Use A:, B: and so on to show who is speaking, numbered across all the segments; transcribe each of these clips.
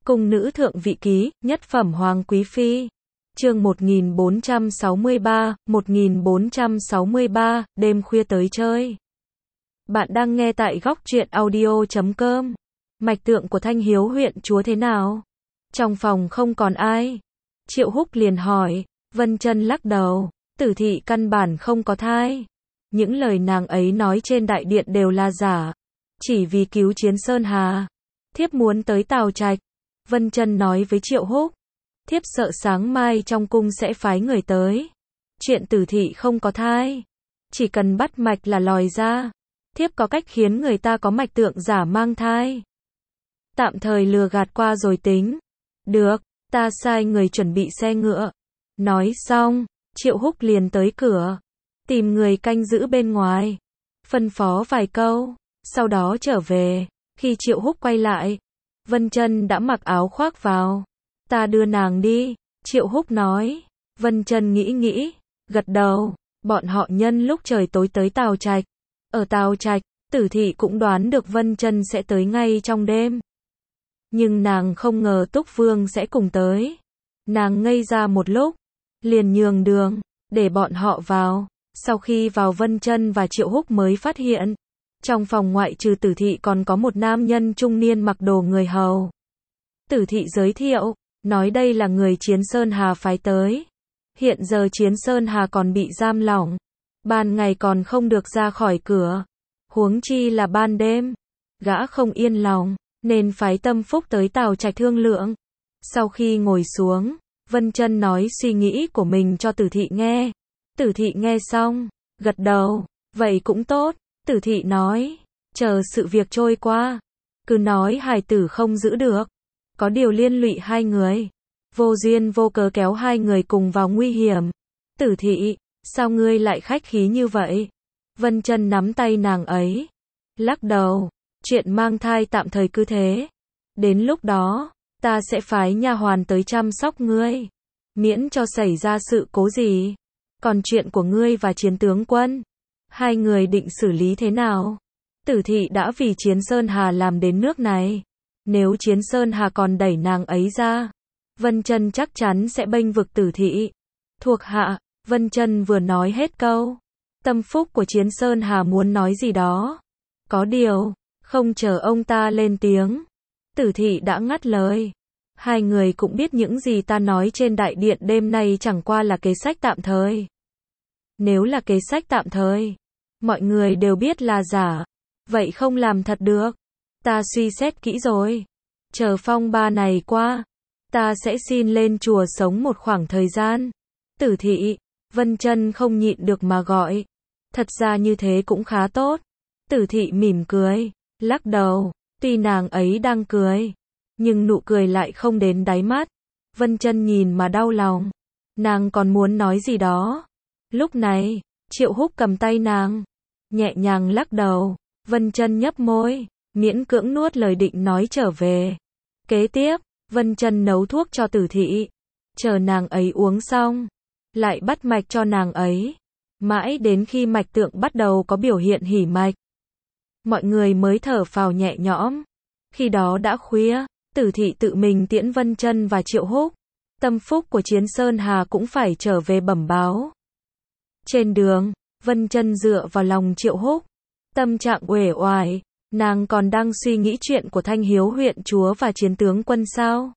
A: Cung nữ thượng vị ký, nhất phẩm hoàng quý phi. Chương 1463, đêm khuya tới chơi. Bạn đang nghe tại góc truyện audio.com. Mạch tượng của Thanh Hiếu huyện chúa thế nào? Trong phòng không còn ai. Triệu Húc liền hỏi. Vân Chân lắc đầu. Tử thị căn bản không có thai. Những lời nàng ấy nói trên đại điện đều là giả. Chỉ vì cứu Chiến Sơn Hà. Thiếp muốn tới Tào Trạch. Vân Chân nói với Triệu Húc. Thiếp sợ sáng mai trong cung sẽ phái người tới. Chuyện Tử thị không có thai. Chỉ cần bắt mạch là lòi ra. Thiếp có cách khiến người ta có mạch tượng giả mang thai. Tạm thời lừa gạt qua rồi tính. Được, ta sai người chuẩn bị xe ngựa. Nói xong, Triệu Húc liền tới cửa. Tìm người canh giữ bên ngoài. Phân phó vài câu. Sau đó trở về. Khi Triệu Húc quay lại, Vân Chân đã mặc áo khoác vào. Ta đưa nàng đi. Triệu Húc nói. Vân Chân nghĩ. Gật đầu. Bọn họ nhân lúc trời tối tới Tào Trạch. Ở Tào Trạch, Tử thị cũng đoán được Vân Chân sẽ tới ngay trong đêm. Nhưng nàng không ngờ Túc Vương sẽ cùng tới. Nàng ngây ra một lúc. Liền nhường đường. Để bọn họ vào. Sau khi vào Vân Chân và Triệu Húc mới phát hiện. Trong phòng ngoại trừ Tử thị còn có một nam nhân trung niên mặc đồ người hầu. Tử thị giới thiệu. Nói đây là người Chiến Sơn Hà phái tới. Hiện giờ Chiến Sơn Hà còn bị giam lỏng. Ban ngày còn không được ra khỏi cửa. Huống chi là ban đêm. Gã không yên lòng. Nên phái Tâm Phúc tới Tào Trạch thương lượng. Sau khi ngồi xuống, Vân Chân nói suy nghĩ của mình cho Tử thị nghe. Tử thị nghe xong, gật đầu. Vậy cũng tốt. Tử thị nói. Chờ sự việc trôi qua. Cứ nói hài tử không giữ được. Có điều liên lụy hai người. Vô duyên vô cớ kéo hai người cùng vào nguy hiểm. Tử thị, sao ngươi lại khách khí như vậy? Vân Chân nắm tay nàng ấy. Lắc đầu. Chuyện mang thai tạm thời cứ thế. Đến lúc đó, ta sẽ phái nha hoàn tới chăm sóc ngươi. Miễn cho xảy ra sự cố gì. Còn chuyện của ngươi và Chiến tướng quân. Hai người định xử lý thế nào? Tử thị đã vì Chiến Sơn Hà làm đến nước này. Nếu Chiến Sơn Hà còn đẩy nàng ấy ra, Vân Chân chắc chắn sẽ bênh vực Tử thị. Thuộc hạ, Vân Chân vừa nói hết câu. Tâm Phúc của Chiến Sơn Hà muốn nói gì đó. Có điều, không chờ ông ta lên tiếng. Tử thị đã ngắt lời. Hai người cũng biết những gì ta nói trên đại điện đêm nay chẳng qua là kế sách tạm thời. Nếu là kế sách tạm thời, mọi người đều biết là giả. Vậy không làm thật được. Ta suy xét kỹ rồi. Chờ phong ba này qua, ta sẽ xin lên chùa sống một khoảng thời gian. Tử thị, Vân Chân không nhịn được mà gọi. Thật ra như thế cũng khá tốt. Tử thị mỉm cười, lắc đầu. Tuy nàng ấy đang cười, nhưng nụ cười lại không đến đáy mắt. Vân Chân nhìn mà đau lòng. Nàng còn muốn nói gì đó. Lúc này, Triệu Húc cầm tay nàng, nhẹ nhàng lắc đầu. Vân Chân nhấp môi, miễn cưỡng nuốt lời định nói trở về. Kế tiếp, Vân Chân nấu thuốc cho Tử thị. Chờ nàng ấy uống xong, lại bắt mạch cho nàng ấy. Mãi đến khi mạch tượng bắt đầu có biểu hiện hỉ mạch, mọi người mới thở phào nhẹ nhõm. Khi đó đã khuya, Tử thị tự mình tiễn Vân Chân và Triệu Húc. Tâm Phúc của Chiến Sơn Hà cũng phải trở về bẩm báo. Trên đường, Vân Chân dựa vào lòng Triệu Húc. Tâm trạng uể oải. Nàng còn đang suy nghĩ chuyện của Thanh Hiếu huyện chúa và Chiến tướng quân sao?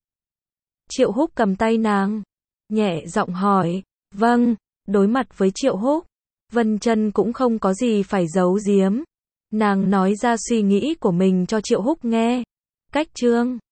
A: Triệu Húc cầm tay nàng, nhẹ giọng hỏi. Vâng. Đối mặt với Triệu Húc, Vân Chân cũng không có gì phải giấu giếm. Nàng nói ra suy nghĩ của mình cho Triệu Húc nghe. Cách chương